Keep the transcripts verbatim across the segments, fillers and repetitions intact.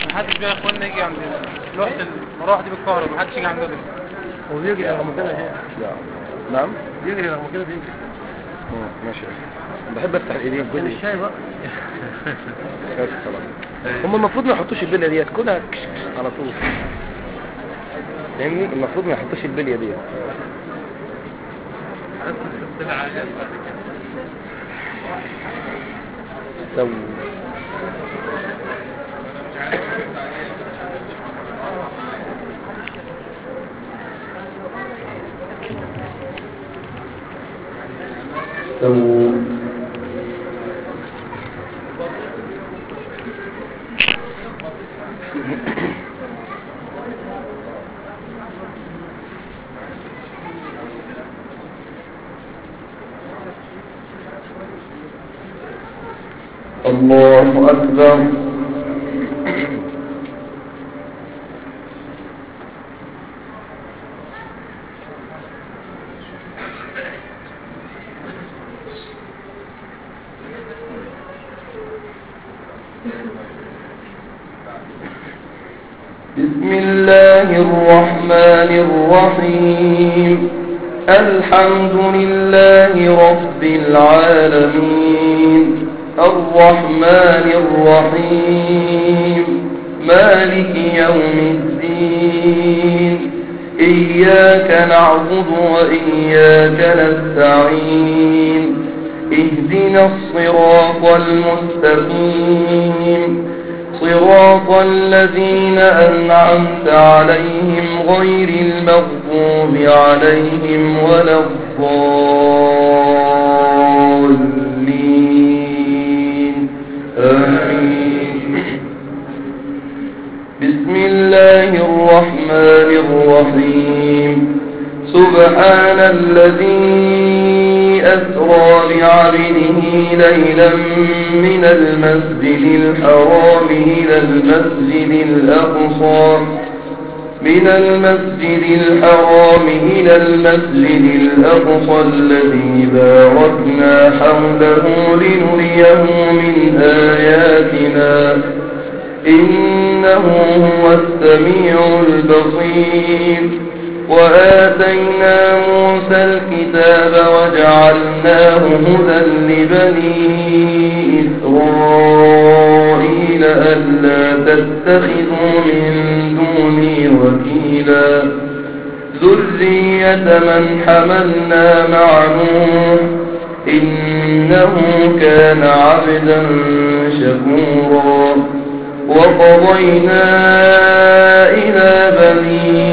محدش بقى يا اخوانا يجي عند لوحة المروحة دي بالكهرباء، محدش يجي عندها. هو بيجري رغم كده ايه؟ نعم بيجري رغم كده بيجري. ماشي. بحب افتح الايدين كل الشاي بقى. بس خلاص. هم المفروض ما يحطوش البليه ديت كلها على طول، فاهمني؟ المفروض ما يحطوش البليه ديت. سو سو الله أكبر. بسم الله الرحمن الرحيم. الحمد لله رب العالمين الرحمن الرحيم مالك يوم الدين إياك نعبد وإياك نستعين اهدنا الصراط المستقيم صراط الذين أنعمت عليهم غير المغضوب عليهم ولا الضالين آمين. بسم الله الرحمن الرحيم. سبحان الذي أسرى بعبده ليلا من المسجد الحرام إلى المسجد الأقصى من المسجد الحرام إلى المسجد الأقصى الذي باركنا حوله لنريه من آياتنا إنه هو السميع البصير. وآتينا موسى الكتاب وجعلناه هدى لبني إسرائيل ألا تتخذوا من دوني وكيلا ذرية من حملنا مع نوح إنه كان عبدا شكورا. وقضينا إلى بني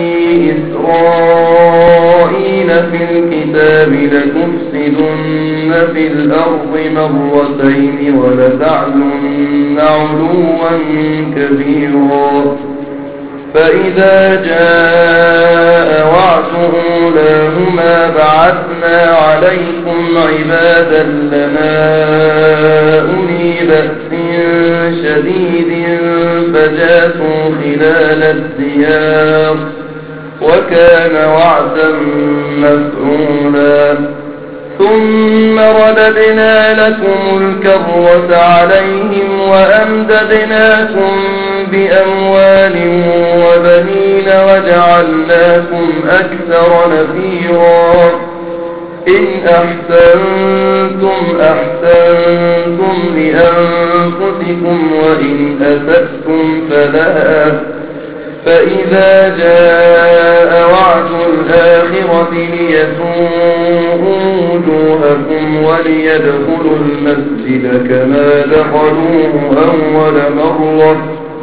إسرائيل في الكتاب لتفسدن في الأرض مرتين ولتعلن علوا كبيرا. فإذا جاء وعد أولاهما بعثنا عليكم عبادا لنا أولي بأس شديد فجاسوا خلال الديار وكان وعدا مفعولا. ثم رددنا لكم الكرة عليهم وأمددناكم بأموال وبنين وجعلناكم أكثر نفيرا. إن أحسنتم أحسنتم لأنفسكم وإن أسأتم فلها. فإذا جاء وعد الآخرة ليسوءوا وجوهكم وليدخلوا المسجد كما دخلوه أول مرة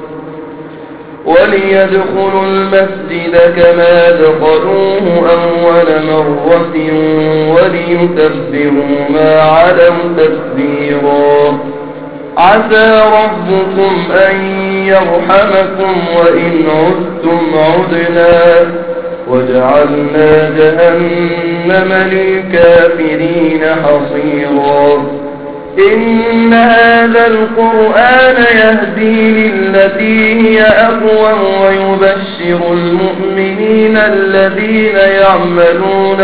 وليدخلوا المسجد كما دخلوه أول مرة وليتبروا ما علوا تتبيرا. عسى ربكم أن يرحمكم وإن عدتم عدنا وجعلنا جهنم للكافرين حصيرا. إن هذا القرآن يهدي للتي هي أقوم ويبشر المؤمنين الذين يعملون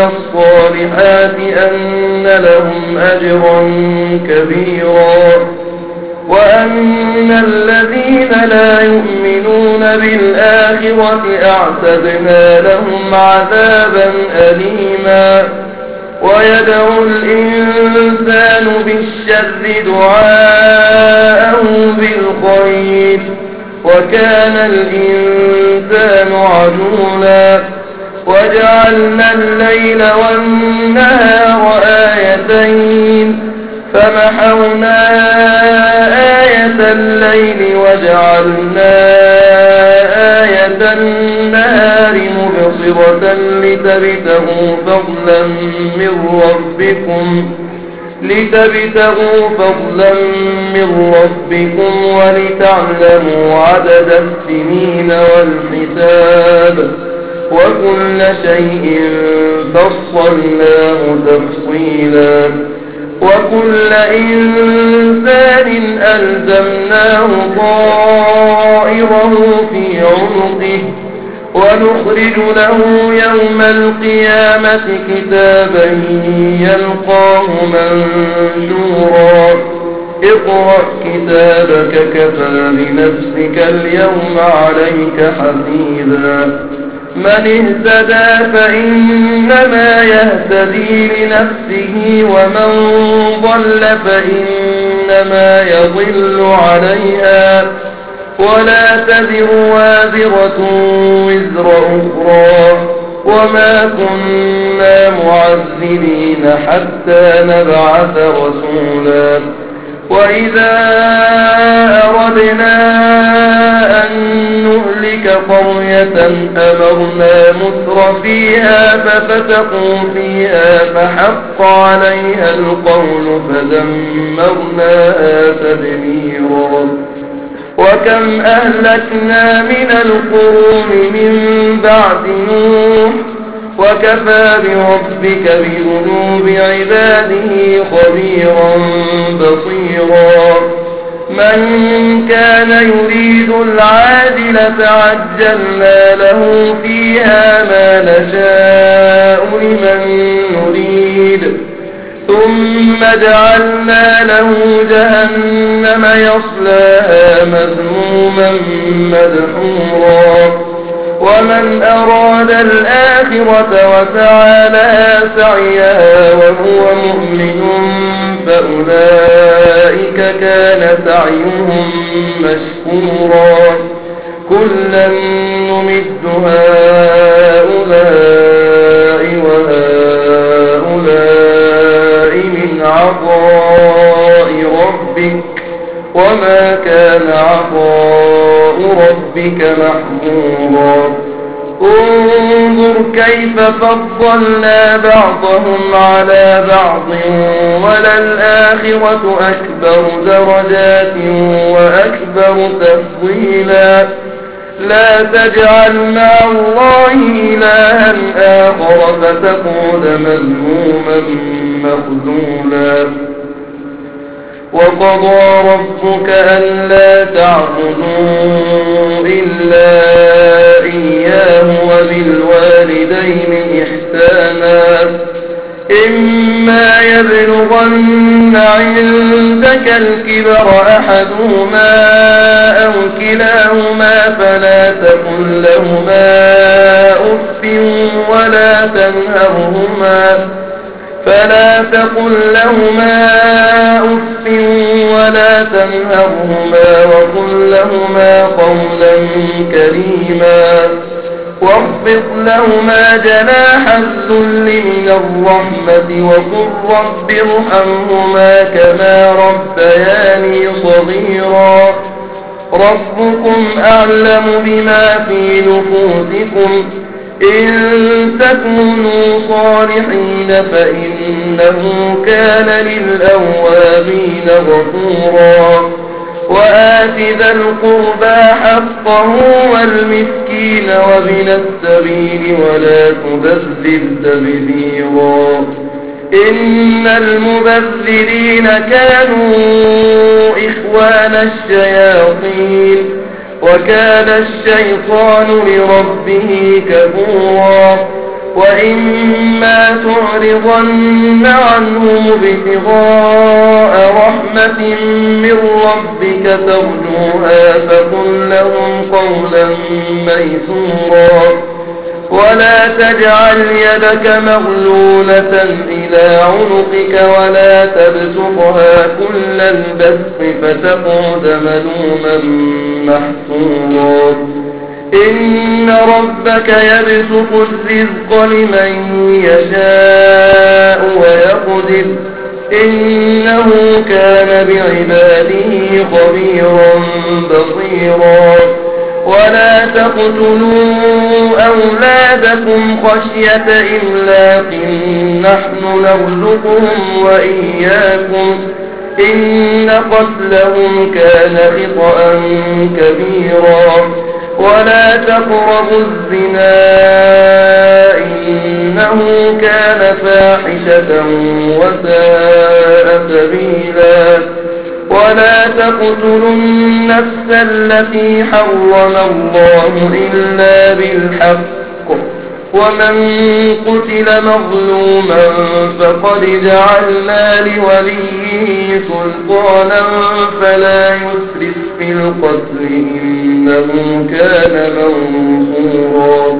الصالحات أن لهم أجرا كبيرا. وأن الذين لا يؤمنون بالآخرة أعتدنا لهم عذابا أليما ويدعو الإنسان بالشر دعاءه بالخير وكان الإنسان عجولا وجعلنا الليل والنهار آيتين فمحونا آية الليل وجعلنا آية النهار مبصرة لتبتغوا فضلا من ربكم لتبتغوا فضلا من ربكم ولتعلموا عدد السنين والحساب وكل شيء فصلناه تفصيلا وكل إنسان ألزمناه طائره في عنقه ونخرج له يوم القيامة كتابا يلقاه منشورا اقرأ كتابك كفى بنفسك اليوم عليك حفيظا من اهتدى فإنما يهتدي لنفسه ومن ضل فإنما يضل عليها ولا تذر وازرة وزر أخرى وما كنا معذبين حتى نبعث رسولا وإذا أردنا أن نهلك قرية أمرنا متر فيها ففتقوا فيها فحق عليها القول فدمرناها تدميرا وكم أهلكنا من القرون من بعد نوح وكفى بربك بذنوب عباده خبيرا بصيرا من كان يريد العاجلة عجلنا له فيها ما نشاء لمن نريد ثم جعلنا له جهنم يصلاها مذموما مدحورا ومن أراد الآخرة وسعى لها سعيها وهو مؤمن فأولئك كان سعيهم مشكورا كلا نمد هؤلاء وهؤلاء من عطاء ربك وما كان عطاء ربك محظورا انظر كيف فضلنا بعضهم على بعض وللآخرة أكبر درجات وأكبر تفضيلا لا تجعل مع الله إلها آخر فتقعد مذموما مخذولا وقضى ربك ألا تعبدوا إلا إياه وبالوالدين إحسانا إما يبلغن عندك الكبر أحدهما أو كلاهما فلا تقل لهما أف ولا تنهرهما فلا تقل لهما أف ولا تنهرهما وقل لهما قولا كريما واخفض لهما جناح الذل من الرحمة وقل رب ارحمهما كما ربياني صغيرا ربكم أعلم بما في نفوسكم إن تكونوا صالحين فإنه كان للأوابين غفورا وآت ذا القربى حقه والمسكين وابن السبيل ولا تبذر تبذيرا إن المبذرين كانوا إخوان الشياطين وكان الشيطان لربه كفورا وإما تعرضن عنهم ابتغاء رحمة من ربك ترجوها فقل لهم قولا ميسورا ولا تجعل يدك مغلولة إلى عنقك ولا تبسطها كل البسط فتقعد ملوما محسورا إن ربك يبسط الرزق لمن يشاء ويقدر إنه كان بعباده خبيرا بصيرا ولا تقتلوا أولادكم خشية إملاق نحن نرزقهم وإياكم إن قتلهم كان خطأ كبيرا ولا تقربوا الزنا إنه كان فاحشة وساء سبيلا ولا تقتلوا النفس التي حرم الله إلا بالحق ومن قتل مظلوما فقد جعلنا لوليه سلطانا فلا يسرف في القتل إنه كان منصورا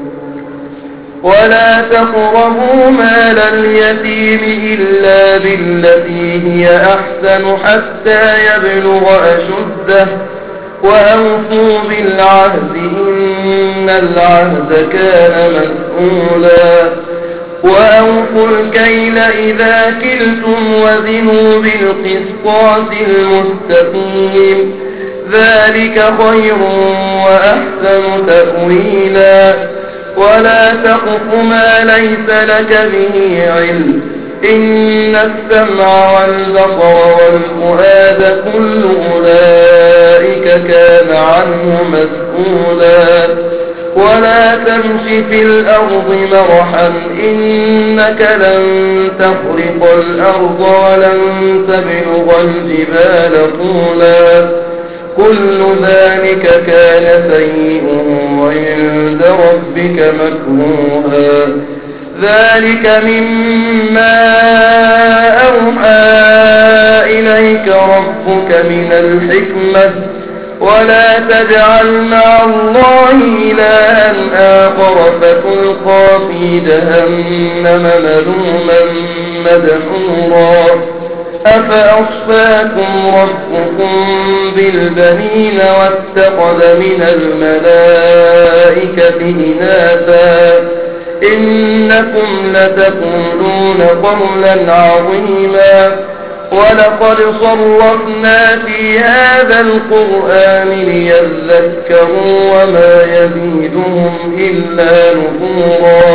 ولا تقربوا مال اليتيم إلا بالتي هي أحسن حتى يبلغ أشده وأوفوا بالعهد إن العهد كان مسؤولا وأوفوا الكيل إذا كلتم وزنوا بالقسطاس المستقيم ذلك خير وأحسن تأويلا ولا تقف ما ليس لك به علم إن السمع والبصر والفؤاد كل أولئك كان عنه مسؤولا ولا تمش في الأرض مرحا إنك لن تخرق الأرض ولن تبلغ الجبال طولا كل ذلك كان سيئا عند ربك مكروها ذلك مما أوحى إليك ربك من الحكمة ولا تجعل مع الله إلها آخر فتلقى في جهنم ملوما مدحورا أفأصفاكم ربكم بالبنين واتخذ من الملائكة إناثا إنكم لتقولون قولا عظيما ولقد صرفنا في هذا القرآن ليذكروا وما يزيدهم إلا نفورا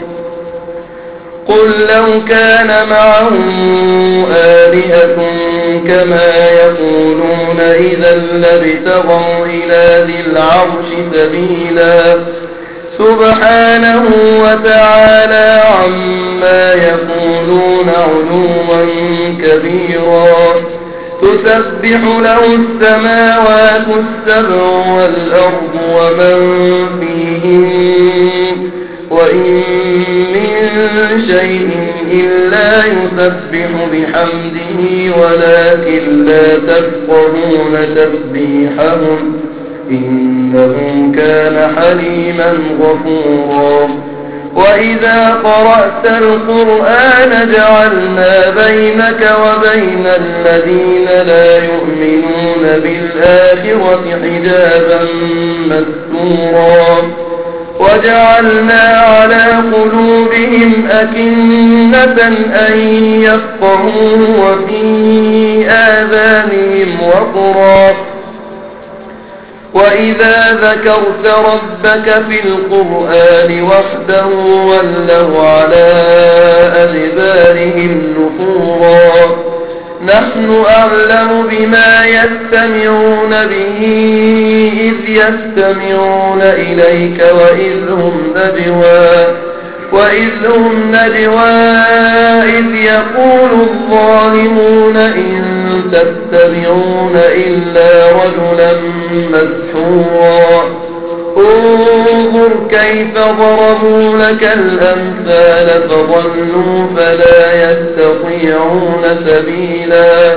قل لو كان معه آلهة كما يقولون إذا لابتغوا إلى ذي العرش سبيلا سبحانه وتعالى عما يقولون علوا كبيرا تسبح له السماوات السبع والأرض ومن فيهن وإن من شيء إلا يسبح بحمده ولكن لا تفقهون تسبيحهم إنه كان حليما غفورا وإذا قرأت القرآن جعلنا بينك وبين الذين لا يؤمنون بالآخرة حجابا مستورا وجعلنا على قلوبهم أكنة أن يفقهوا وفي آذانهم وقرا وإذا ذكرت ربك في القرآن وحده ولوا على أدبارهم نفورا نحن أعلم بما يستمعون به إذ يستمعون إليك وإذ هم نجوى وإذ هم نجوى إذ يقول الظالمون إن تتبعون إلا رجلا مسحورا انظر كيف ضربوا لك الأمثال فضلوا فلا يستطيعون سبيلا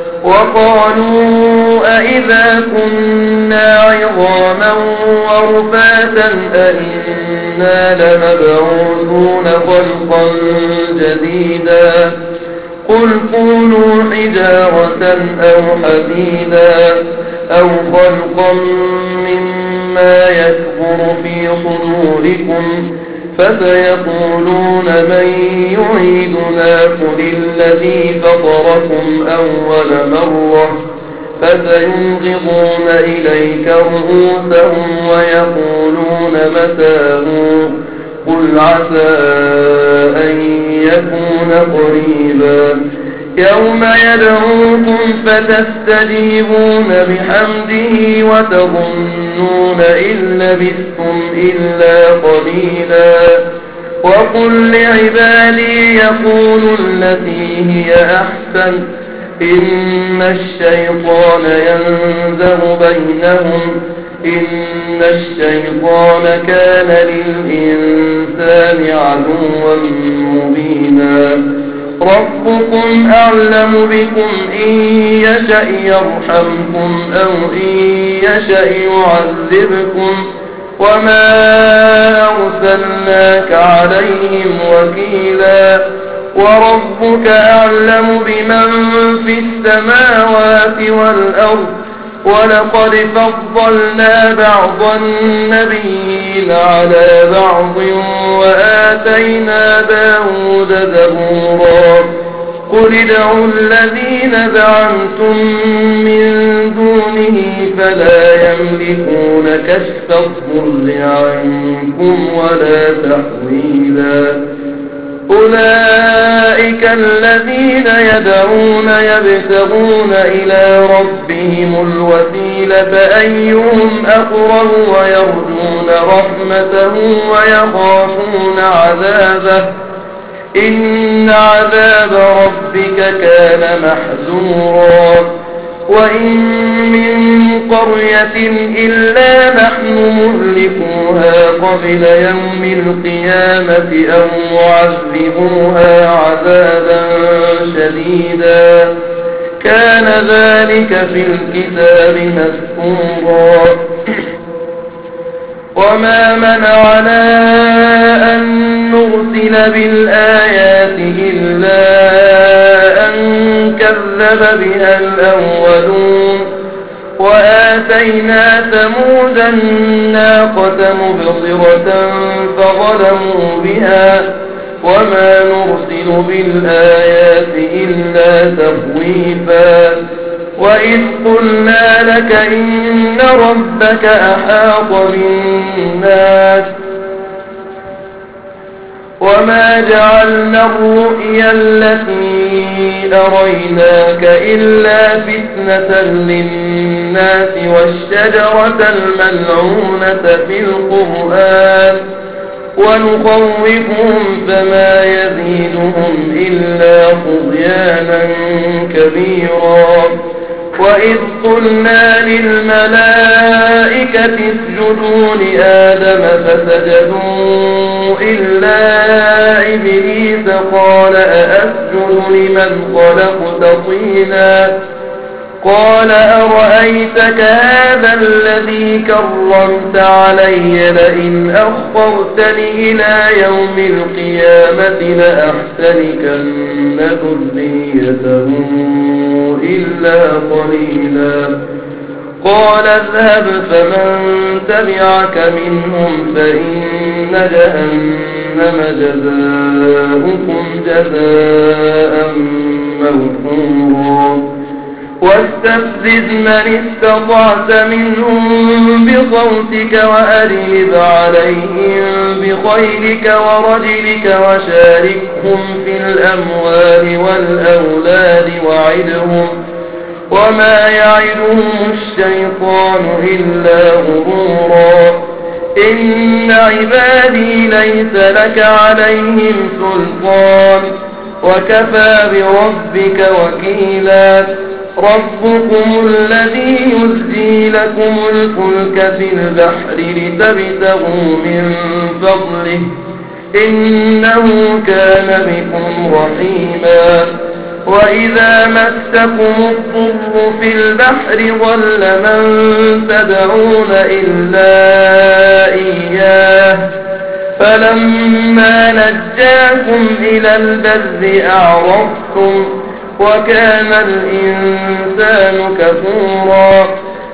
وقالوا أئذا كنا عظاما ورفاتا أئنا لمبعوثون خلقا جديدا قل كونوا حجارة أو حديدا أو خلقا مما يكبر في صدوركم فسيقولون من يعيدنا قل الذي فطركم أول مرة فسينغضون إليك رؤوسهم ويقولون متى هو قل عسى أن يكون قريبا يوم يدعوكم فتستجيبون بحمده وتظنون إن لبثتم إلا قليلا وقل لعبادي يقولوا التي هي أحسن إن الشيطان ينزغ بينهم إن الشيطان كان للإنسان عدوا مبينا ربكم أعلم بكم إن يشأ يرحمكم أو إن يشأ يعذبكم وما أرسلناك عليهم وكيلا وربك أعلم بمن في السماوات والأرض ولقد فضلنا بعض النبيين على بعض وآتينا داود زبورا قل ادعوا الذين زعمتم من دونه فلا يملكون كشف الضر عنكم ولا تحويلا أولئك الذين يدعون يبتغون إلى ربهم الوسيلة أيهم أقرب ويرجون رحمته ويخافون عذابه إن عذاب ربك كان محذورا وإن من قرية إلا نحن مهلكوها قبل يوم القيامة أو معذبوها عذابا شديدا كان ذلك في الكتاب مسطورا وما منعنا أن نرسل بالآيات إلا أن كذب بها الأولون وآتينا ثمود الناقة مبصرة فظلموا بها وما نرسل بالآيات إلا تخويفا وإذ قلنا لك إن ربك أحاط بالناس وما جعلنا الرؤيا التي أريناك إلا فتنة للناس والشجرة الملعونة في القرآن ونخوفهم فما يزيدهم إلا طغيانا كبيرا وإذ قلنا للملائكة اسجدوا لآدم فسجدوا إلا إبليس قال أأسجد لمن خلقت طينا قال أرأيتك هذا الذي كرمت علي لئن أخرتني إلى يوم القيامة لأحتركن ذريته إلا قليلا قال اذهب فمن تبعك منهم فإن جهنم جزاؤكم جزاء موفورا واستفزز من استطعت منهم بصوتك وأجلب عليهم بخيلك ورجلك وشاركهم في الأموال والأولاد وعدهم وما يعدهم الشيطان إلا غرورا إن عبادي ليس لك عليهم سلطان وكفى بربك وكيلا ربكم الذي يزجي لكم الفلك في البحر لتبتغوا من فضله إنه كان بكم رحيما وإذا مسكم الضر في البحر ضل من تدعون إلا إياه فلما نجاكم إلى البر أعرضتم وكان الإنسان كفورا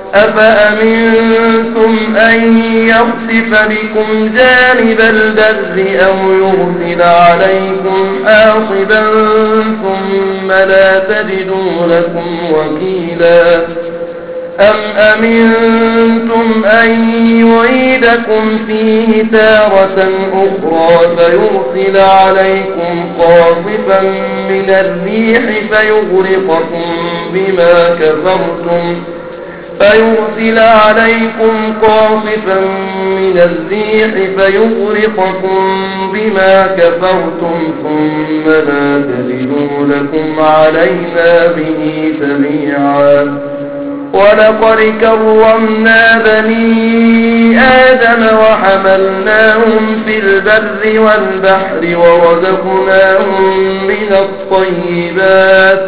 أفأمنتم أن يخسف بكم جانب البر أو يرسل عليكم حاصبا ثم لا تجدوا لكم وكيلا أم أمنتم أن يعيدكم فيه تارة أخرى فيرسل عليكم قاصفا من الريح فيغرقكم بما كفرتم فيرسل عليكم قاصفا من الريح فيغرقكم بما كفرتم ثم لا تجدوا لكم علينا به تبيعا ولقد كرمنا بني آدم وحملناهم في البر والبحر ورزقناهم من الطيبات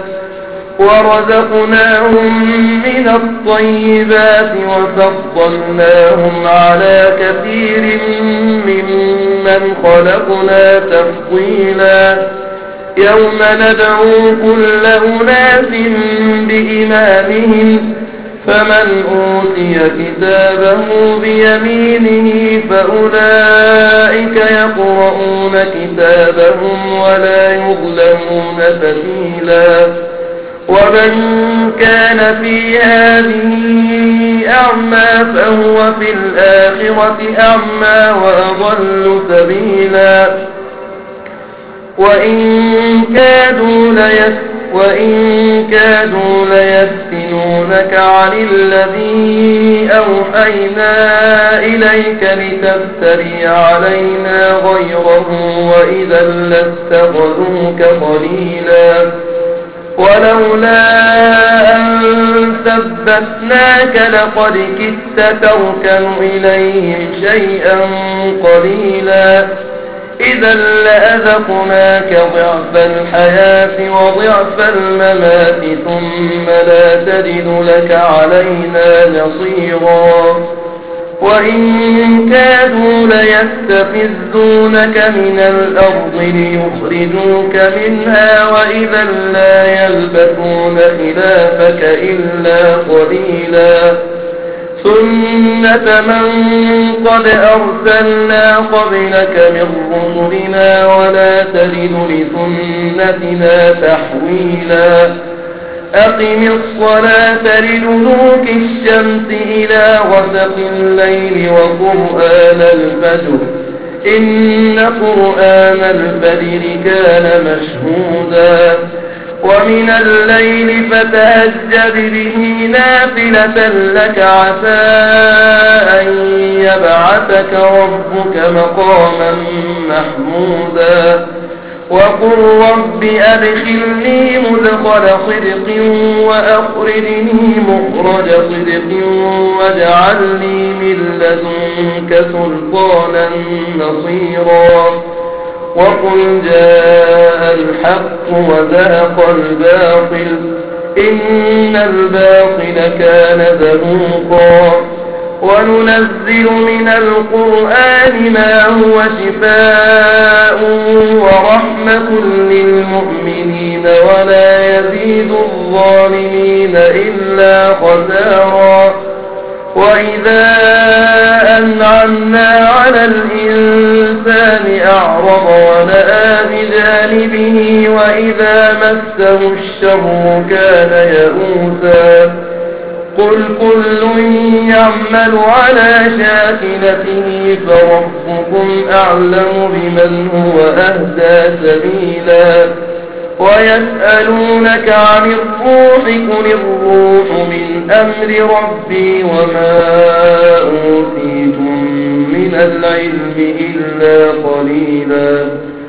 ورزقناهم من الطيبات وفضلناهم على كثير ممن خلقنا تفضيلا يوم ندعو كل أناس بإمامهم فمن أوتي كتابه بيمينه فأولئك يقرؤون كتابهم ولا يظلمون فتيلا ومن كان في هذه أعمى فهو في الآخرة أعمى وأضل سبيلا وإن كادوا ليس وإن كادوا ليفتنونك عن الذي أوحينا إليك لتفتري علينا غيره وإذا لاتخذوك خليلا ولولا أن ثبتناك لقد كدت تركن إليهم شيئا قليلا إذا لأذقناك ضعف الحياة وضعف الممات ثم لا تجد لك علينا نصيرا وإن كادوا ليستفزونك من الأرض ليخرجوك منها وإذا لا يلبثون خلافك إلا قليلا سنة من قد أرسلنا قبلك من رسلنا ولا تجد لسنتنا تحويلا أقم الصلاة لدلوك الشمس إلى غسق الليل وقرآن الفجر إن قرآن الفجر كان مشهودا ومن الليل فتهجد به نافلة لك عسى أن يبعثك ربك مقاما محمودا وقل رب أدخلني مدخل صدق وأخرجني مخرج صدق واجعل لي من لدنك سلطانا نصيرا وقل جاء الحق وزهق الباطل إن الباطل كان زهوقا وننزل من القرآن ما هو شفاء ورحمة للمؤمنين ولا يزيد الظالمين إلا خسارا وإذا أنعمنا على الإنسان أعرض ونأى بجانبه وإذا مسه الشر كان يئوسا قل كل يعمل على شاكلته فربكم أعلم بمن هو أهدى سبيلا ويسألونك عن الروح قل الروح من أمر ربي وما أوتيتم من العلم إلا قليلا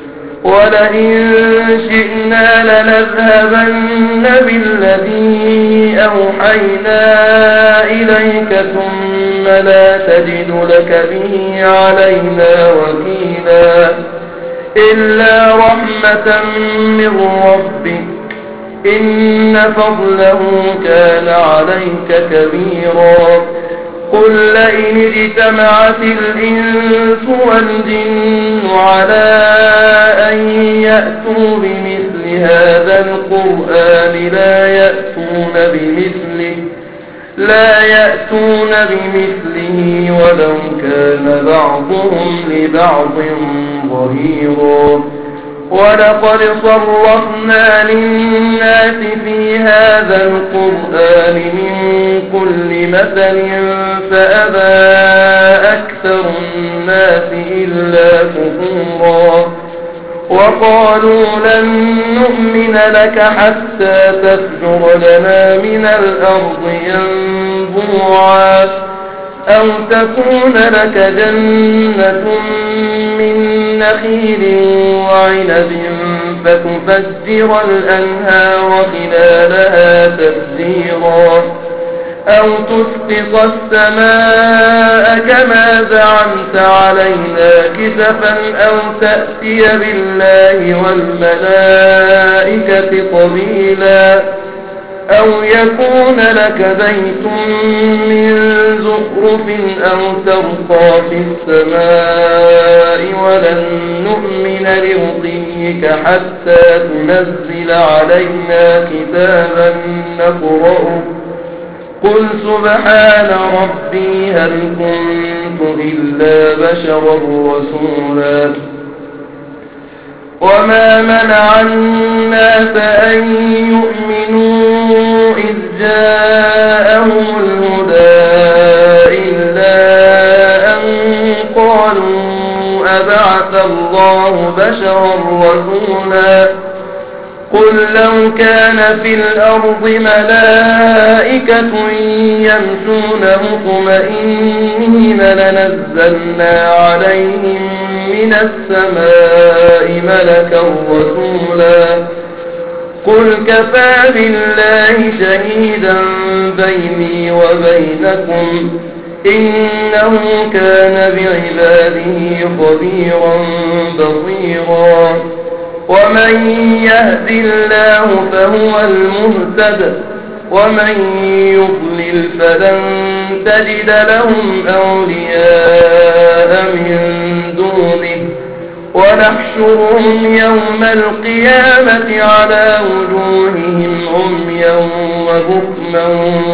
ولئن شئنا لنذهبن بالذي أوحينا إليك ثم لا تجد لك به علينا وكيلا إلا رحمة من ربك إن فضله كان عليك كبيرا قل لئن اجتمعت الإنس والجن على أن يأتوا بمثل هذا القرآن لا يأتون بمثله لا يأتون بمثله ولو كان بعضهم لبعض ظهيرا ولقد صرفنا للناس في هذا القرآن من كل مثل فأبى أكثر الناس إلا كفورا وقالوا لن نؤمن لك حتى تفجر لنا من الأرض ينبوعا أو تكون لك جنة من نخيل وعنب فتفجر الأنهار خلالها تفجيرا أو تسقط السماء كما زعمت علينا كسفا أو تأتي بالله والملائكة قبيلا أو يكون لك بيت من زخرف أو ترقى في السماء ولن نؤمن لرقيك حتى تنزل علينا كتابا نقرأه قل سبحان ربي هل كنت إلا بشرا رسولا وما منع الناس أن يؤمنوا إذ جاءهم الهدى إلا أن قالوا أبعث الله بشرا رسولا قل لو كان في الأرض ملائكة يمشون مطمئنين لنزلنا عليهم من السماء ملكا رسولا قل كفى بالله شهيدا بيني وبينكم إنه كان بعباده خبيرا بصيرا ومن يهد الله فهو المهتد ومن يضلل فلن تجد لهم أولياء من دونه ونحشرهم يوم القيامة على وجوههم عميا وبكما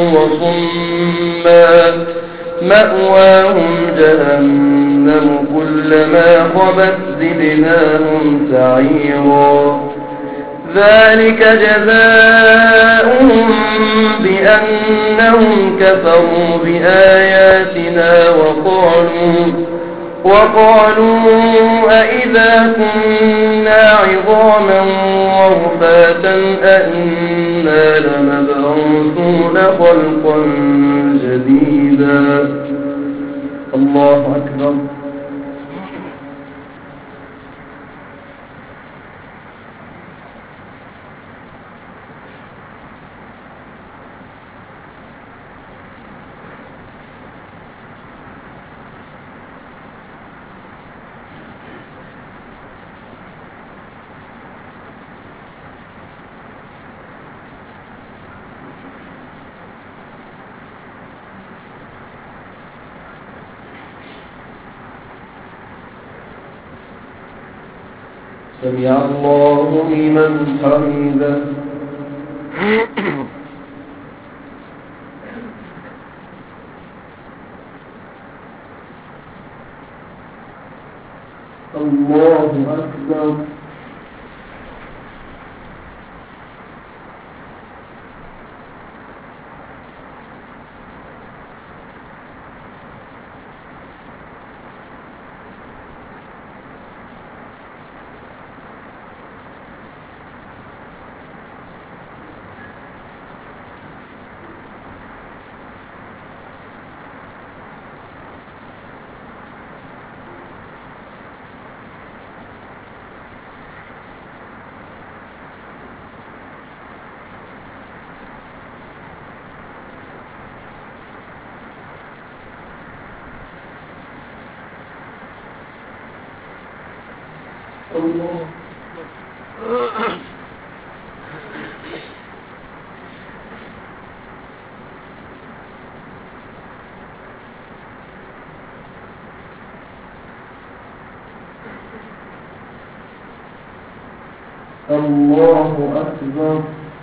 وصما مأواهم جهنم كلما خبت زدناهم سعيرا ذلك جزاؤهم بأنهم كفروا بآياتنا وقالوا وقالوا أئذا كنا عظاما ورفاتا أئنا لمبعوثون خلقا جديدا الله أكبر سمع الله لمن حمده الله أكبر الله الله أكبر.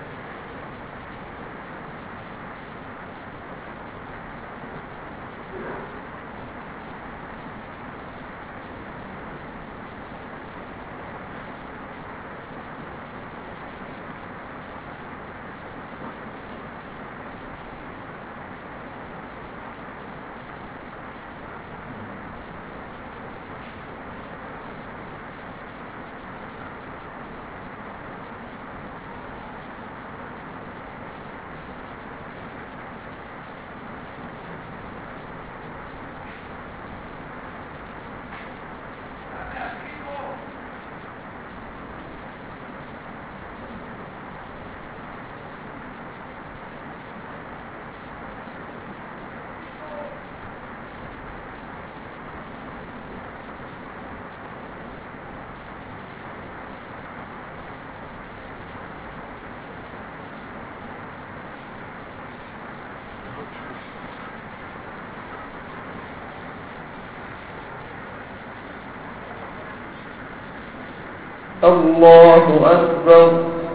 الله أكبر.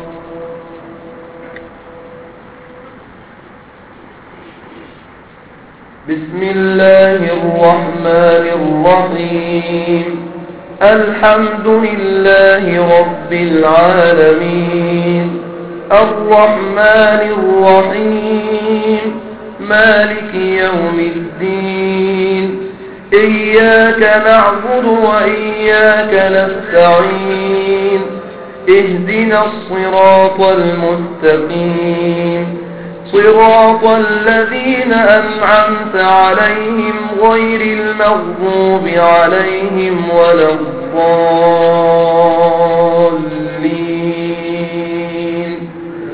بسم الله الرحمن الرحيم. الحمد لله رب العالمين الرحمن الرحيم مالك يوم الدين إياك نعبد وإياك نستعين اهدنا الصراط المستقيم صراط الذين أنعمت عليهم غير المغضوب عليهم ولا الضالين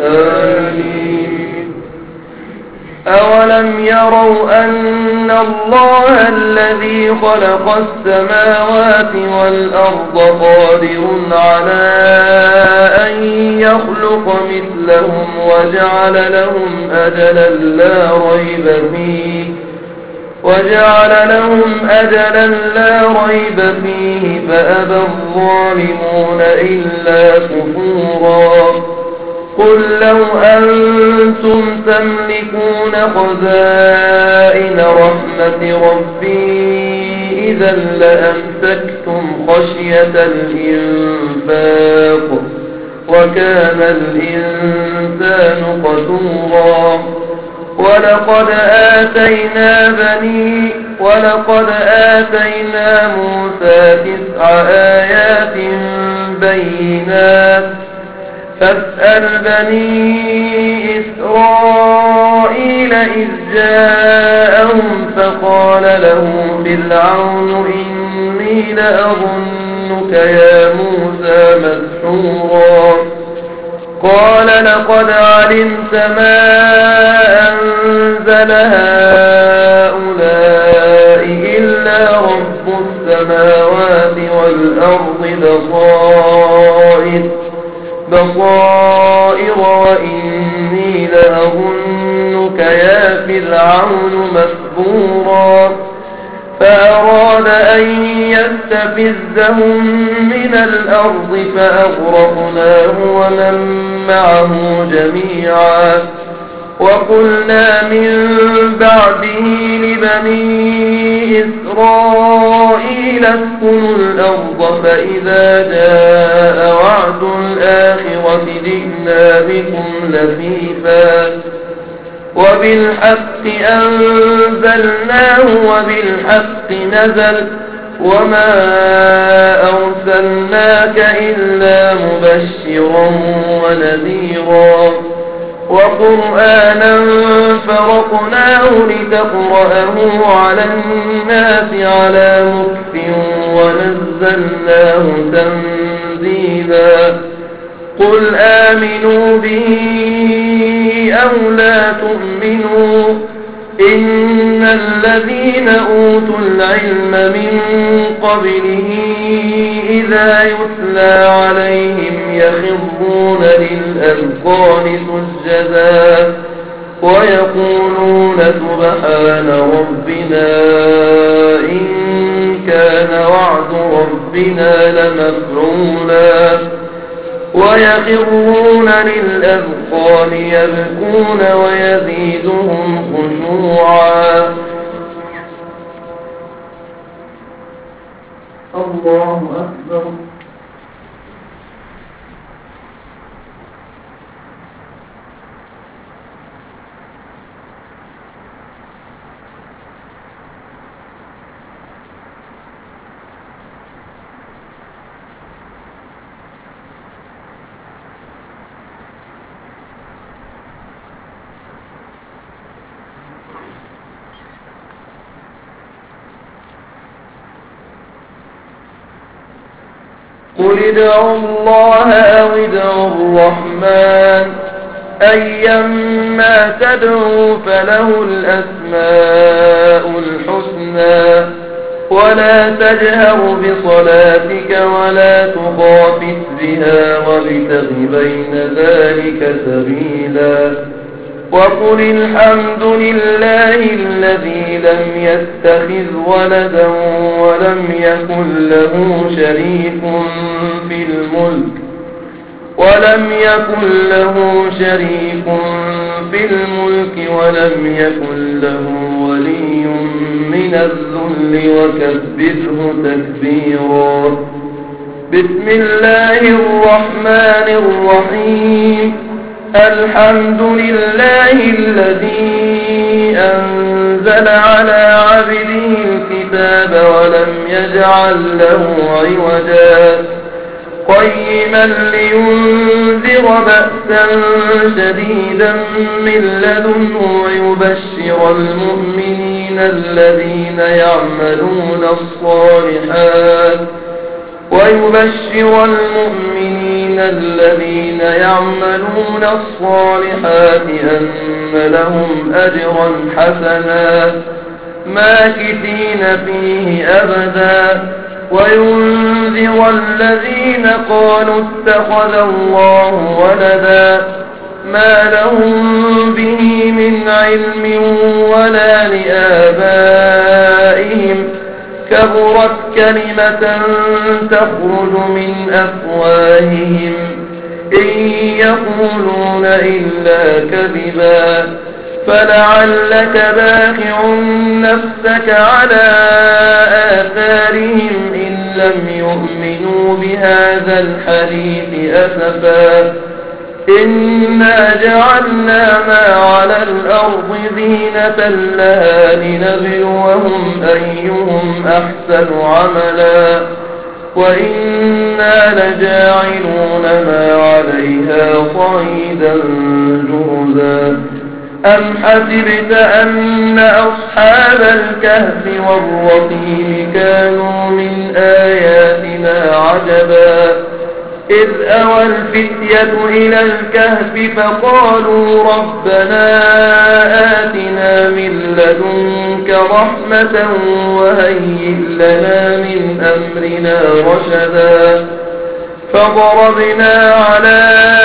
آمين. أولم يروا أن الله الذي خلق السماوات والأرض قادر على أن يخلق مثلهم وجعل لهم أجلا لا ريب فيه وجعل لهم أجلا لا ريب فيه فأبى الظالمون إلا كفورا. قل لو أنتم تملكون خزائن رحمة ربي إذا لأمسكتم خشية الإنفاق وكان الإنسان قتورا. ولقد آتينا بني ولقد آتينا موسى تسع آيات بينات فاسأل بني إسرائيل إذ جاءهم فقال له فرعون إني لأظنك يا موسى مسحورا. قال لقد علمت ما أنزل هؤلاء إلا رب السماوات والأرض بصائر بصائر وإني لأظنك يا فرعون مسحورا. فأراد أن يستفزهم من الأرض فأغرقناه ومن معه جميعا. وقلنا من بعده لبني إسرائيل اسكنوا الأرض فإذا جاء وعد الآخرة جئنا بكم لفيفا وبالحق أنزلناه وبالحق نزل وما أرسلناك إلا مبشرا ونذيرا. وقرآنا فرقناه لتقرأه على الناس على مكث ونزلناه تنزيلا. قل آمنوا به أو لا تؤمنوا إن الذين أوتوا العلم من قبله إذا يتلى عليهم يخرون للأذقان سجدا ويقولون سبحان ربنا إن كان وعد ربنا لمفعولا ويخرون للأذقان يبكون ويزيدهم خشوعا. الله أكبر. قل ادعوا الله أو ادعوا الرحمن أيما تدعوا فله الأسماء الحسنى ولا تجهر بصلاتك ولا تخافت بها وابتغ بين ذلك سبيلا وقل الحمد لله الذي لم يتخذ ولدا ولم يكن له شريك في الملك ولم يكن له شريك في الملك ولم يكن له ولي من الذل وكبره تكبيرا. بسم الله الرحمن الرحيم. الحمد لله الذي أنزل على عبده الكتاب ولم يجعل له عوجا قيما لينذر بأسا شديدا من لدنه ويبشر المؤمنين الذين يعملون الصالحات ويبشر المؤمنين الذين يعملون الصالحات أن لهم أجرا حسنا ماكثين فيه أبدا وينذر الذين قالوا اتخذ الله ولدا ما لهم به من علم ولا لآبائهم كبرت كلمة تخرج من أفواههم إن يقولون إلا كذبا فلعلك باخع نفسك على آثارهم إن لم يؤمنوا بهذا الحديث أسفا إنا جعلنا ما على الأرض زينة لها لنبلوهم أيهم أحسن عملا وإنا لجاعلون ما عليها صعيدا جرزا. أم حسبت أن أصحاب الكهف والرقيم كانوا من آياتنا عجبا إذ أوى الفتية إلى الكهف فقالوا ربنا آتنا من لدنك رحمة وهيئ لنا من أمرنا رشدا فضربنا على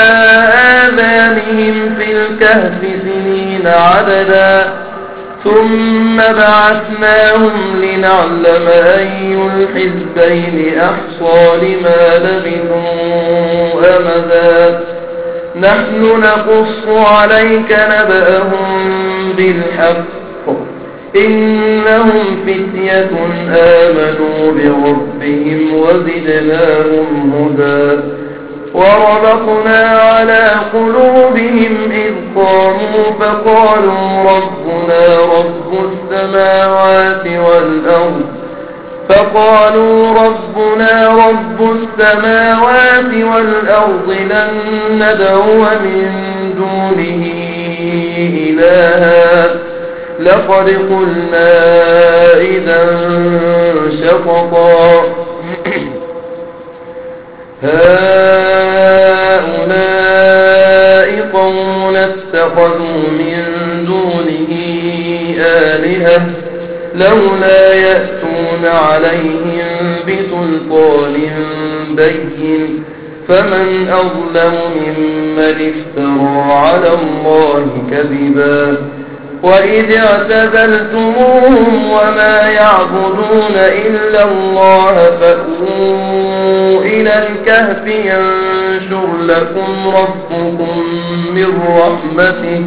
آذانهم في الكهف سنين عددا ثم بعثناهم لنعلم أي الحزبين أحصى لما لبثوا أمدا نحن نقص عليك نبأهم بالحق إنهم فتية آمنوا بربهم وزدناهم هدى وربطنا على قلوبهم إذ قاموا فقالوا ربنا رب السماوات والأرض فقالوا ربنا رب السماوات والأرض لن ندعو من دونه إلها لقد قلنا إذا شططا هؤلاء قوم اتخذوا من دونه آلهة لولا يأتون عليهم بسلطان بين فمن أظلم ممن افترى على الله كذبا وإذ اعتزلتموهم وما يعبدون إلا الله فأووا إلى الكهف ينشر لكم ربكم من رحمته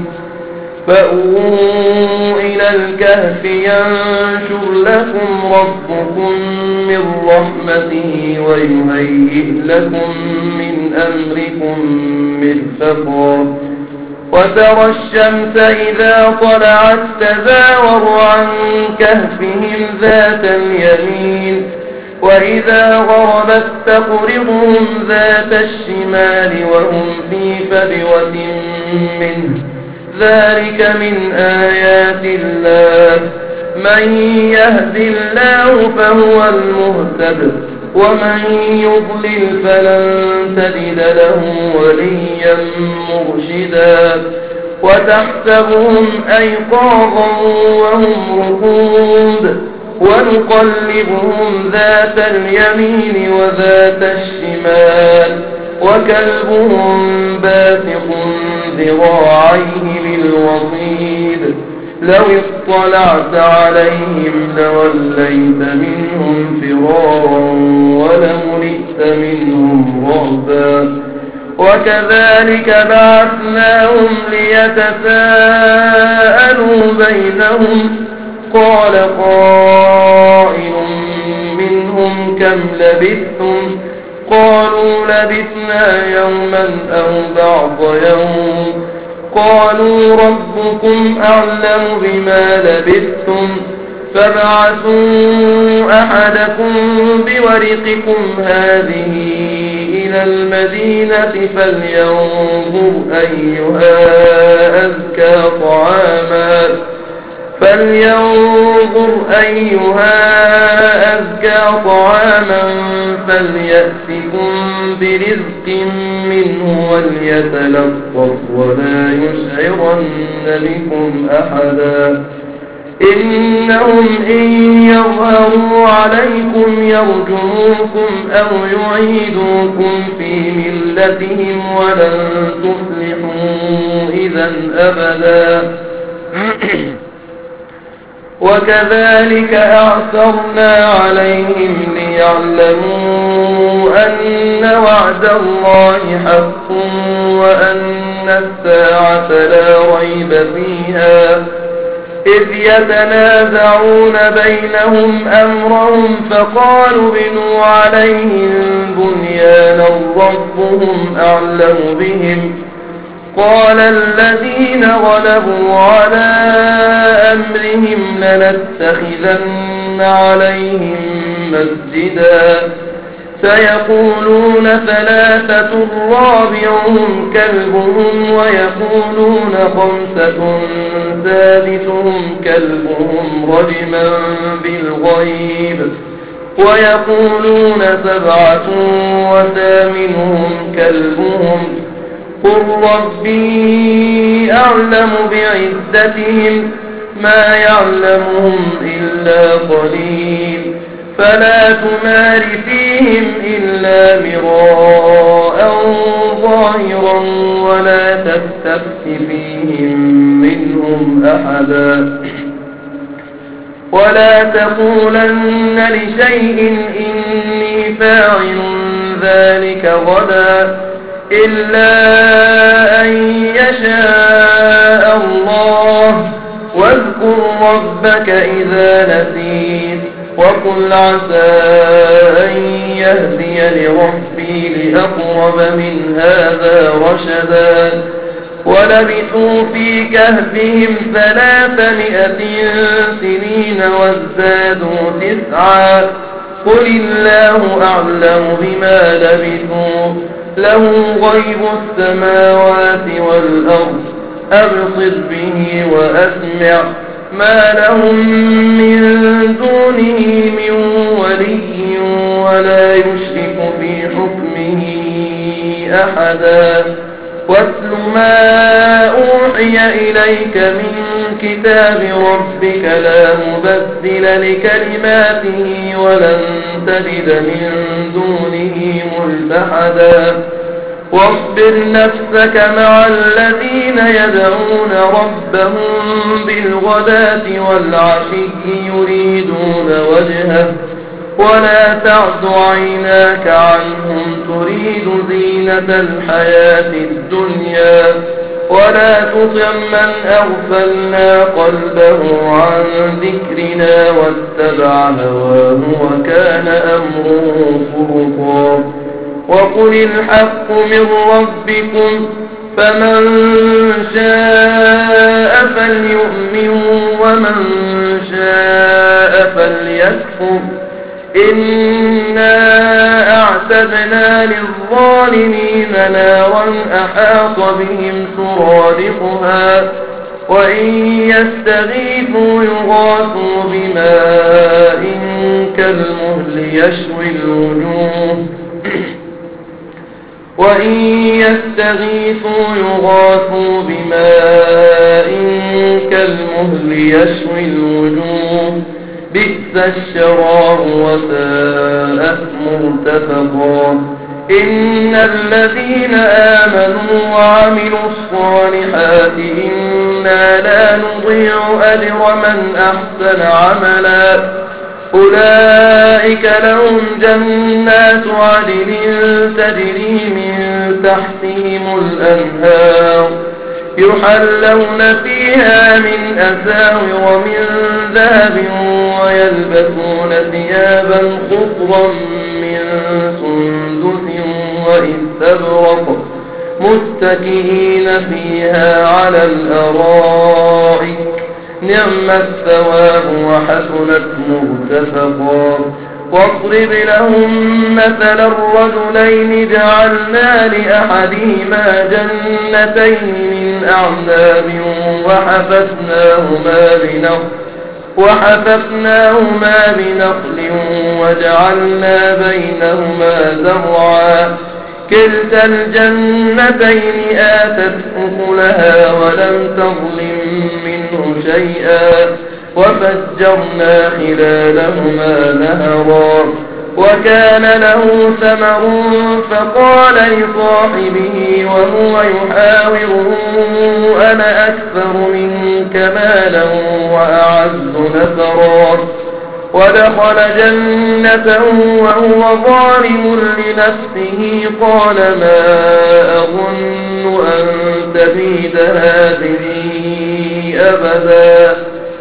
فأووا إلى الكهف ينشر لكم ربكم من رحمته ويهيئ لكم من أمركم مرفقا وترى الشمس إذا طلعت تزاور عن كهفهم ذات اليمين وإذا غربت تقرضهم ذات الشمال وهم في فجوة منه ذلك من آيات الله من يهد الله فهو المهتد ومن يضلل فلن تجد له وليا مرشدا وتحسبهم أيقاظا وهم رقود ونقلبهم ذات اليمين وذات الشمال وكلبهم باسق ذراعيه بالوصيد لو اطلعت عليهم لوليت منهم فرارا ولملئت منهم رعبا وكذلك بعثناهم ليتساءلوا بينهم قال قائل منهم كم لبثتم قالوا لبثنا يوما أو بعض يوم قالوا ربكم أعلم بما لبثتم فابعثوا أحدكم بورقكم هذه إلى المدينة فلينظر أيها أزكى طعاما فلينظر أيها أزكى طعاما فليأتكم برزق منه وليتلطف ولا يشعرن بكم أحدا إنهم إن يظهروا عليكم يرجموكم أو يعيدوكم في ملتهم ولن تفلحوا إذا أبدا وكذلك أعثرنا عليهم ليعلموا أن وعد الله حق وأن الساعة لا ريب فيها إذ يتنازعون بينهم أمرهم فقالوا بنوا عليهم بنيانا ربهم أعلم بهم قال الذين غلبوا على أمرهم لنتخذن عليهم مسجدا سيقولون ثلاثة رابعهم كلبهم ويقولون خمسة سادسهم كلبهم رجما بالغيب ويقولون سبعة وثامنهم كلبهم قل ربي أعلم بعدتهم ما يعلمهم إلا قليل فلا تمار فيهم إلا مراء ظاهرا ولا تستفت فيهم منهم أحدا ولا تقولن لشيء إني فاعل ذلك غدا إلا أن يشاء الله واذكر ربك إذا نسيت وقل عسى أن يهدي لربي لأقرب من هذا رشدا ولبثوا في كهفهم ثلاثمائة سنين وازدادوا تسعا قل الله أعلم بما لبثوا له غيب السماوات والأرض أبصر به وأسمع ما لهم من دونه من ولي ولا يشرك في حكمه أحدا واتل ما أوحي إليك من كتاب ربك لا مبدل لكلماته ولن تجد من دونه ملتحدا واصبر نفسك مع الذين يدعون ربهم بالغداة والعشي يريدون وجهه ولا تعد عيناك عنهم تريد زينة الحياة الدنيا ولا تطع من أغفلنا قلبه عن ذكرنا واتبع هواه وكان أمره فرطا وقل الحق من ربكم فمن شاء فليؤمن ومن شاء فليكفر إنا أعتدنا للظالمين نارا أحاط بهم سرادقها وإن يستغيثوا يغاثوا بماء كالمهل يشوي الوجوه وإن يستغيثوا يغاثوا بماء كالمهل يشوي الوجوه بئس الشراب وساءت مرتفقا إن الذين آمنوا وعملوا الصالحات إنا لا نضيع أجر من أحسن عملا أولئك لهم جنات عدن تجري من تحتهم الأنهار يحلون فيها من أساور من ذهب ويلبسون ثيابا خضرا من سندس وإستبرق متكئين فيها على الأرائك نعم الثواب وحسنت مرتفقا واضرب لهم مثل الرجلين جعلنا لأحدهما جنتين من أعناب وحففناهما بنخل وحففناهما بنخل وجعلنا بينهما زرعا كلتا الجنتين آتت أكلها ولم تظلم منه شيئا وفجرنا خلالهما نهرا وكان له ثمر فقال لصاحبه وهو يحاوره أنا أكثر منك مالا وأعز نفرا ودخل جنته وهو ظالم لنفسه قال ما أظن أن تبيد هذه أبدا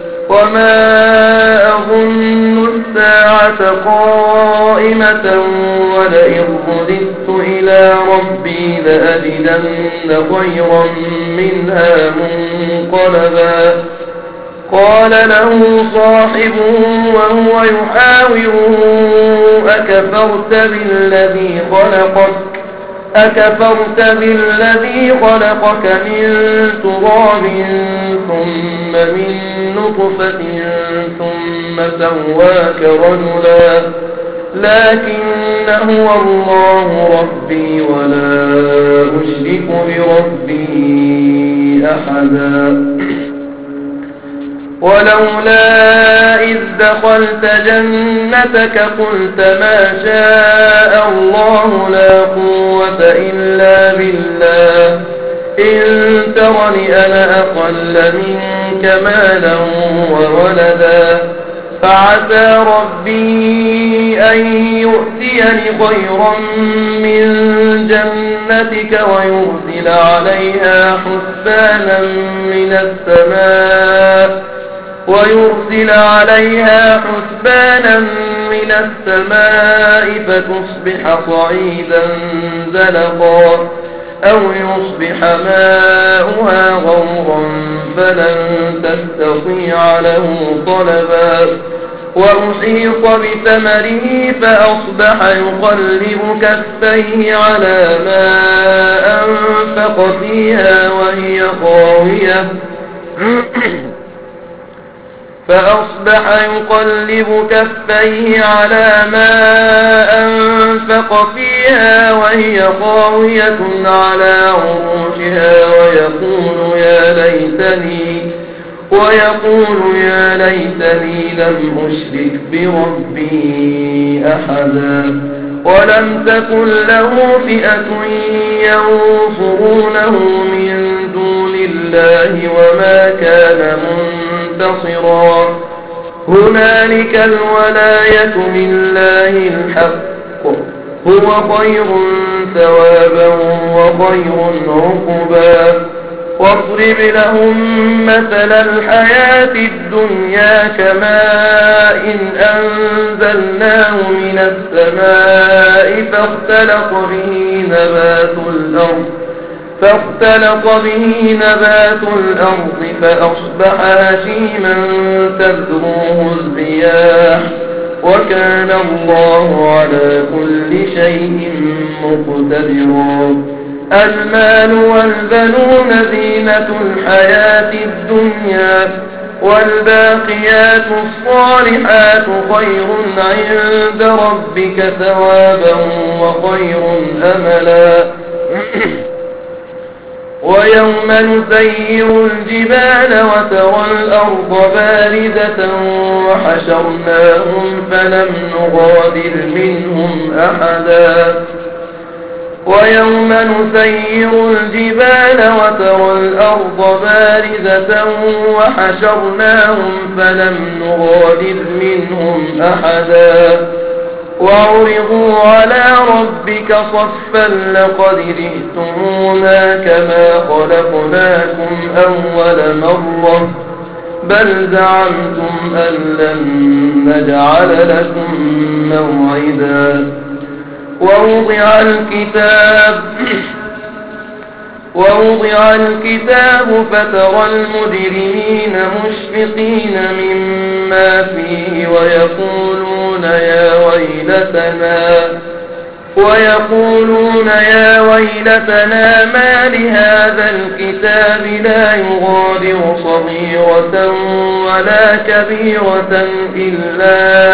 وما أظن الساعة قائمة ولئن رددت إلى ربي لأجدن خيرا منها منقلبا قال له صاحبه وهو يحاوره أكفرت بالذي خلقك أكفرت بالذي خلقك من تراب ثم من نطفة ثم سواك رجلا لكن هو الله ربي ولا أشرك بربي أحدا ولولا إذ دخلت جنتك قلت ما شاء الله لا قوة إلا بالله إن ترني أنا أقل منك مالا وولدا فعسى ربي أن يؤتيني خيرا من جنتك ويرسل عليها حسبانا من السماء ويرسل عليها حسبانا من السماء فتصبح صعيدا زلقا أو يصبح ماؤها غورا فلن تستطيع له طلبا وأحيط بثمره فأصبح يقلب كفيه على ما أنفق فيها وهي خاوية فأصبح يقلب كفيه على ما أنفق فيها وهي خاوية على عروشها ويقول يا ليتني ويقول يا ليتني لم أشرك بربي أحدا ولم تكن له فئة ينصرونه من دون الله وما كان منتصرا هنالك الولاية لله الحق هو خير ثوابا وخير عقبا واضرب لهم مثل الحياة الدنيا كماء أنزلناه من السماء فاختلط به نبات الأرض فاختلط به نبات الأرض فأصبح هشيما تذروه الرياح وكان الله على كل شيء مقتدرا المال والبنون زينة الحياة الدنيا والباقيات الصالحات خير عند ربك ثوابا وخير أملا ويوم نسير الجبال وترى الأرض باردة وحشرناهم فلم نغادر منهم أحدا ويوم نسير الجبال وترى الأرض باردة وحشرناهم فلم نغادر منهم أحدا وعرضوا على ربك صفا لقد جئتمونا كما خلقناكم أول مرة بل زعمتم أن لن نجعل لكم موعدا ووضع الكتاب ووضع الكتاب فترى المجرمين مشفقين مما فيه ويقولون يا ويلتنا ويقولون يا ويلتنا ما لهذا الكتاب لا يغادر صغيرة ولا كبيرة إلا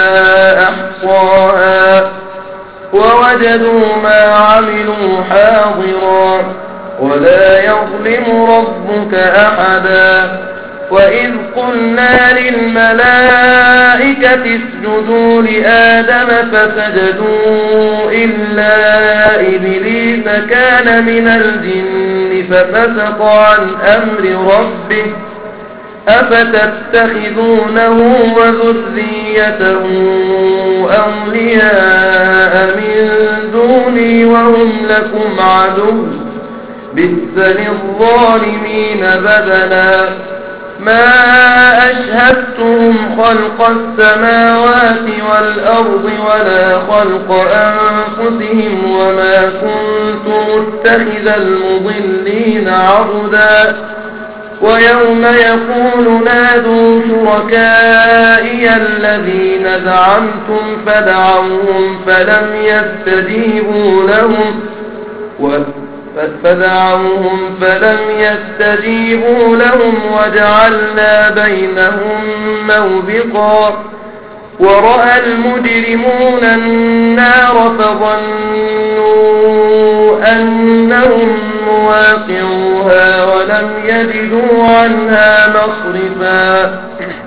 أحصاها ووجدوا ما عملوا حاضرا ولا يظلم ربك أحدا وإذ قلنا للملائكة اسجدوا لآدم فسجدوا إلا إبليس كان من الجن ففسق عن أمر ربه أفتتخذونه وذريته أولياء من دوني وهم لكم عدو بئس للظالمين بدلا ما أشهدتهم خلق السماوات والأرض ولا خلق أنفسهم وما كنت متخذ المضلين عضدا ويوم يقول نادوا شركائي الذين زعمتم فدعوهم فلم يستجيبوا لهم فدعوهم فلم يستجيبوا لهم وجعلنا بينهم موبقا ورأى المجرمون النار فظنوا أنهم مواقعوها ولم يجدوا عنها مصرفا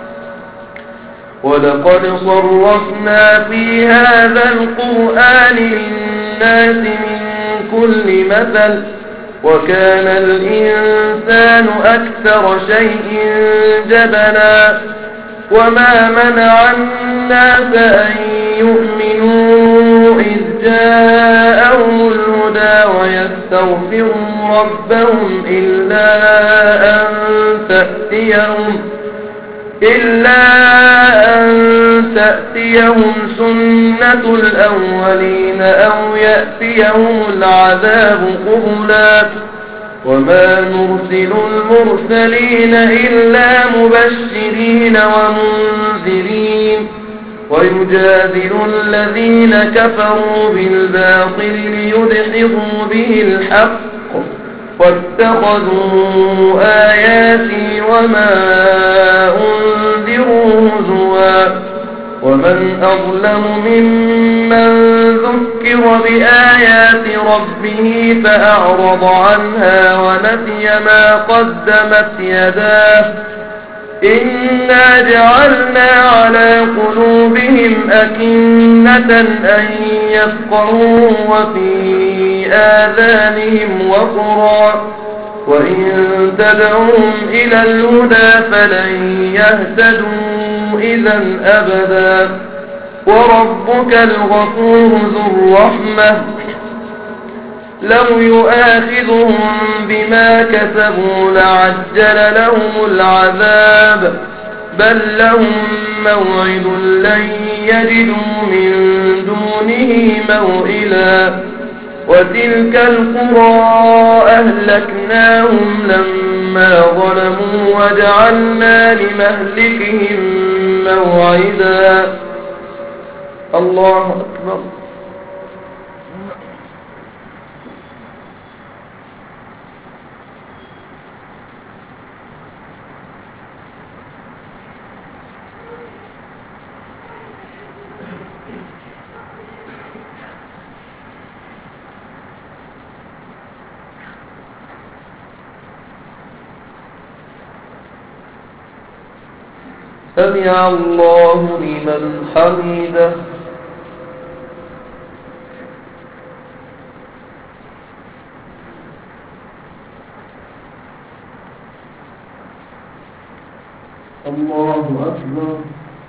ولقد صرفنا في هذا القرآن للناس من كل مثل وكان الإنسان أكثر شيء جدلا وما منع الناس أن يؤمنوا إذ جاءهم الهدى ويستغفروا ربهم إلا أن تأتيهم إلا أن تأتيهم سنة الأولين أو يأتيهم العذاب قبلا وما نرسل المرسلين إلا مبشرين ومنذرين ويجادل الذين كفروا بالباطل ليدحضوا به الحق واتخذوا آياتي وما أنذروا ومن أظلم ممن ذكر بآيات ربه فأعرض عنها ونسي ما قدمت يداه إنا جعلنا على قلوبهم أكنة أن يفقهوا وفي آذانهم وقرا وإن تدعوهم إلى الهدى فلن يهتدوا إذا أبدا وربك الغفور ذو الرحمة لو يؤاخذهم بما كسبوا لعجل لهم العذاب بل لهم موعد لن يجدوا من دونه موئلا وتلك القرى أهلكناهم لما ظلموا وجعلنا لمهلكهم موعدا. الله أكبر. سمع الله لمن حمده. الله أكبر.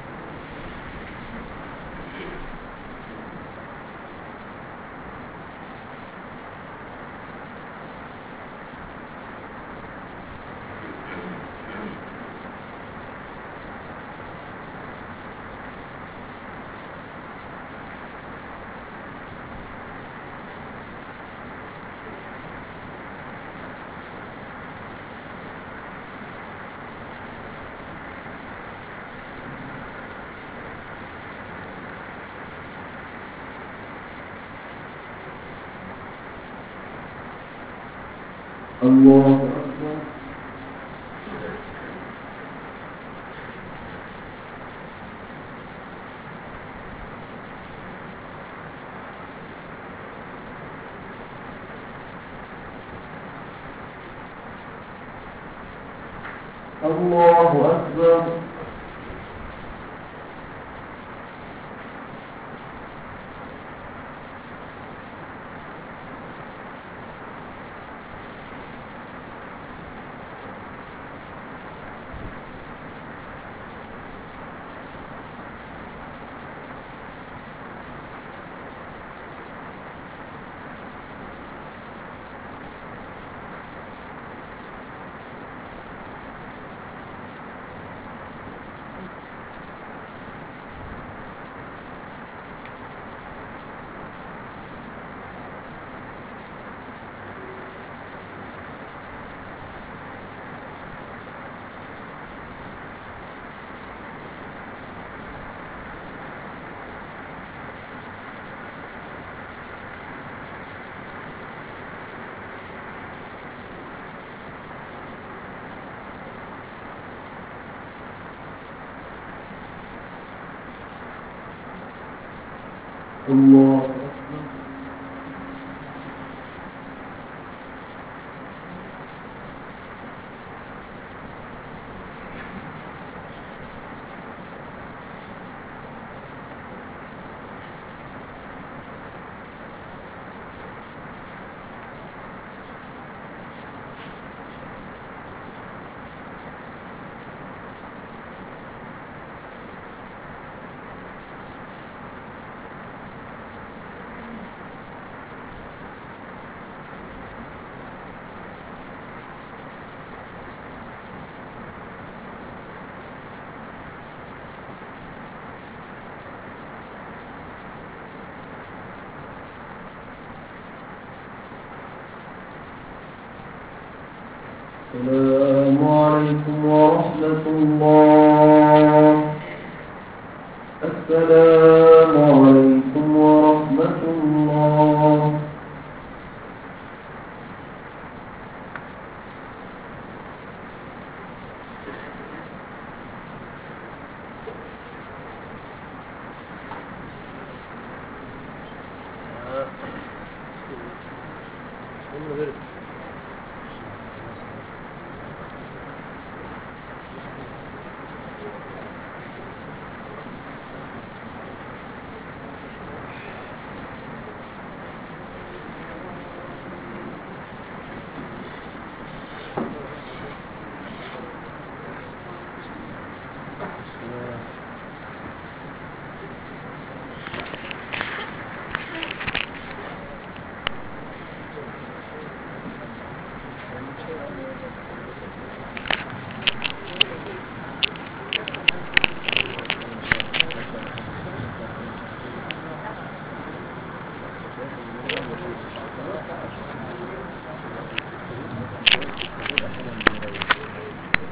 الله أكبر. الله أكبر. الله أكبر. السلام عليكم ورحمة الله. السلام عليكم ورحمة الله.